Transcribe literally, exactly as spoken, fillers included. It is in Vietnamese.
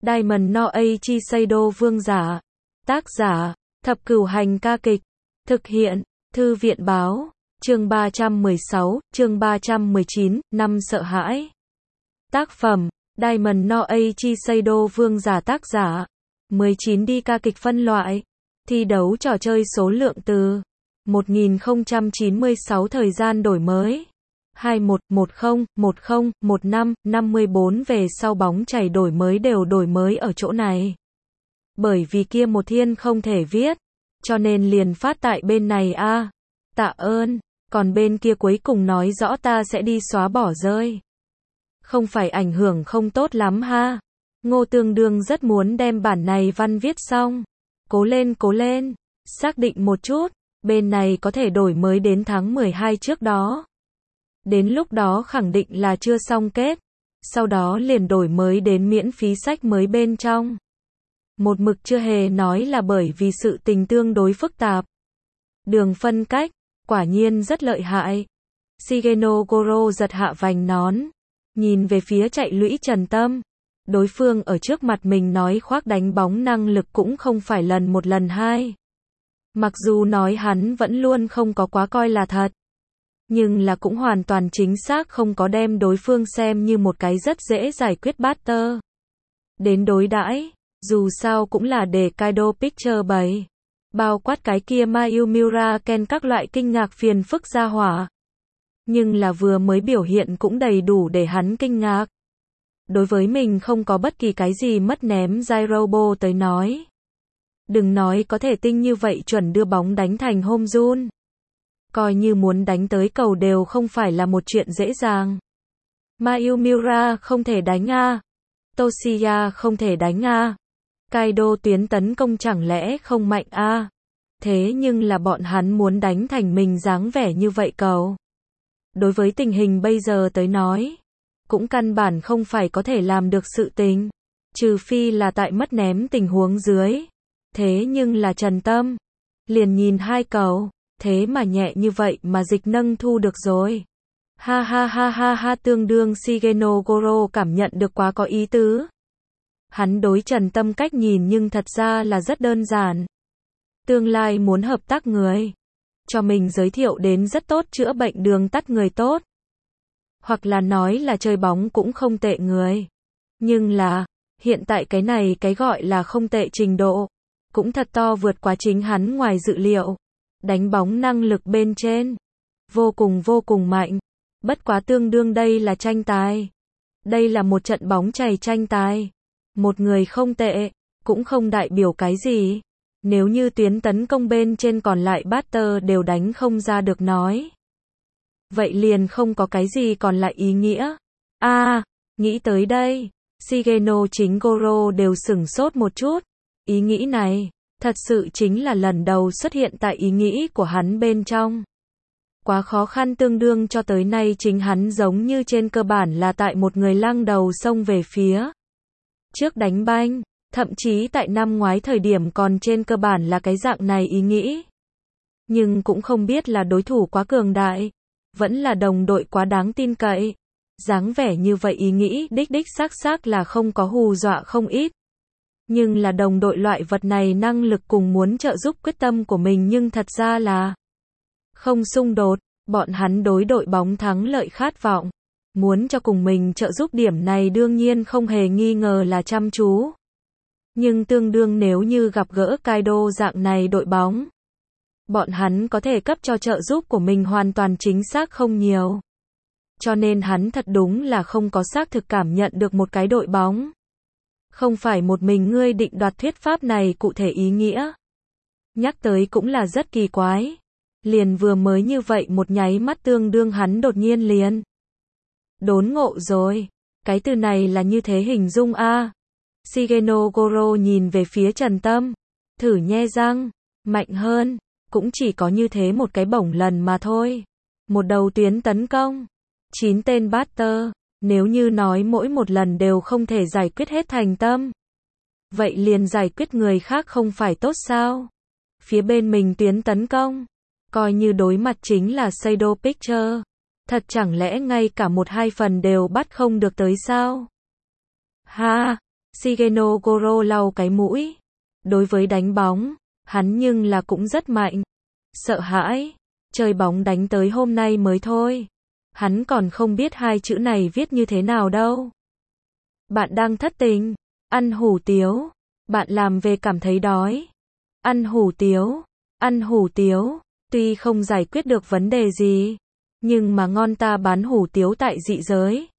Diamond no Aichi Seido vương giả. Tác giả, Thập Cửu Hành ca kịch. Thực hiện, Thư viện báo. Chương ba trăm mười sáu, chương ba trăm mười chín, năm sợ hãi. Tác phẩm, Diamond no Aichi Seido vương giả. Tác giả, mười chín đi ca kịch. Phân loại, thi đấu trò chơi số lượng từ một nghìn không trăm chín mươi sáu. Thời gian đổi mới hai một, một không, một không, một năm, năm mươi bốn. Về sau bóng chảy đổi mới đều đổi mới ở chỗ này. Bởi vì kia một thiên không thể viết, cho nên liền phát tại bên này a. À, tạ ơn, còn bên kia cuối cùng nói rõ ta sẽ đi xóa bỏ rơi. Không phải ảnh hưởng không tốt lắm ha. Ngô Tương Đương rất muốn đem bản này văn viết xong. Cố lên cố lên, xác định một chút, bên này có thể đổi mới đến tháng mười hai trước đó. Đến lúc đó khẳng định là chưa xong kết, sau đó liền đổi mới đến miễn phí sách mới bên trong. Một mực chưa hề nói là bởi vì sự tình tương đối phức tạp. Đường phân cách, quả nhiên rất lợi hại. Shigeno Goro giật hạ vành nón, nhìn về phía chạy lũy Trần Tâm. Đối phương ở trước mặt mình nói khoác đánh bóng năng lực cũng không phải lần một lần hai. Mặc dù nói hắn vẫn luôn không có quá coi là thật, nhưng là cũng hoàn toàn chính xác không có đem đối phương xem như một cái rất dễ giải quyết batter đến đối đãi. Dù sao cũng là để Kaido Picture bày, bao quát cái kia Mayumura Ken các loại kinh ngạc phiền phức ra hỏa. Nhưng là vừa mới biểu hiện cũng đầy đủ để hắn kinh ngạc. Đối với mình không có bất kỳ cái gì mất ném Gyrobo tới nói. Đừng nói có thể tinh như vậy chuẩn đưa bóng đánh thành home run. Coi như muốn đánh tới cầu đều không phải là một chuyện dễ dàng. Mayumura không thể đánh a. Toshiya không thể đánh a. Kaido tuyến tấn công chẳng lẽ không mạnh a. Thế nhưng là bọn hắn muốn đánh thành mình dáng vẻ như vậy cầu. Đối với tình hình bây giờ tới nói, cũng căn bản không phải có thể làm được sự tình. Trừ phi là tại mất ném tình huống dưới. Thế nhưng là Trần Tâm liền nhìn hai cầu, thế mà nhẹ như vậy mà dịch nâng thu được rồi. Ha ha ha ha ha. Tương đương Shigeno Goro cảm nhận được quá có ý tứ. Hắn đối Trần Tâm cách nhìn nhưng thật ra là rất đơn giản. Tương lai muốn hợp tác người, cho mình giới thiệu đến rất tốt chữa bệnh đường tắt người tốt. Hoặc là nói là chơi bóng cũng không tệ người. Nhưng là, hiện tại cái này cái gọi là không tệ trình độ, cũng thật to vượt quá chính hắn ngoài dự liệu. Đánh bóng năng lực bên trên, vô cùng vô cùng mạnh. Bất quá tương đương đây là tranh tài. Đây là một trận bóng chày tranh tài. Một người không tệ, cũng không đại biểu cái gì. Nếu như tuyến tấn công bên trên còn lại batter đều đánh không ra được nói, vậy liền không có cái gì còn lại ý nghĩa. A, à, nghĩ tới đây, Shigeno chính Goro đều sửng sốt một chút. Ý nghĩ này, thật sự chính là lần đầu xuất hiện tại ý nghĩ của hắn bên trong. Quá khó khăn tương đương cho tới nay chính hắn giống như trên cơ bản là tại một người lăng đầu xông về phía trước đánh banh. Thậm chí tại năm ngoái thời điểm còn trên cơ bản là cái dạng này ý nghĩ. Nhưng cũng không biết là đối thủ quá cường đại, vẫn là đồng đội quá đáng tin cậy. Dáng vẻ như vậy ý nghĩ đích đích xác xác là không có hù dọa không ít. Nhưng là đồng đội loại vật này năng lực cùng muốn trợ giúp quyết tâm của mình nhưng thật ra là không xung đột. Bọn hắn đối đội bóng thắng lợi khát vọng, muốn cho cùng mình trợ giúp điểm này đương nhiên không hề nghi ngờ là chăm chú. Nhưng tương đương nếu như gặp gỡ Kaido dạng này đội bóng, bọn hắn có thể cấp cho trợ giúp của mình hoàn toàn chính xác không nhiều. Cho nên hắn thật đúng là không có xác thực cảm nhận được một cái đội bóng. Không phải một mình ngươi định đoạt thuyết pháp này cụ thể ý nghĩa. Nhắc tới cũng là rất kỳ quái. Liền vừa mới như vậy một nháy mắt tương đương hắn đột nhiên liền đốn ngộ rồi. Cái từ này là như thế hình dung a. À. Shigeno Goro nhìn về phía Trần Tâm, thử nhe răng, mạnh hơn, cũng chỉ có như thế một cái bổng lần mà thôi. Một đầu tuyến tấn công, chín tên batter, nếu như nói mỗi một lần đều không thể giải quyết hết thành Tâm, vậy liền giải quyết người khác không phải tốt sao? Phía bên mình tuyến tấn công, coi như đối mặt chính là Seido Picture, thật chẳng lẽ ngay cả một hai phần đều bắt không được tới sao? Ha! Shigeno Goro lau cái mũi. Đối với đánh bóng, hắn nhưng là cũng rất mạnh. Sợ hãi, chơi bóng đánh tới hôm nay mới thôi. Hắn còn không biết hai chữ này viết như thế nào đâu. Bạn đang thất tình, ăn hủ tiếu. Bạn làm về cảm thấy đói. Ăn hủ tiếu, ăn hủ tiếu. Tuy không giải quyết được vấn đề gì, nhưng mà ngon ta bán hủ tiếu tại dị giới.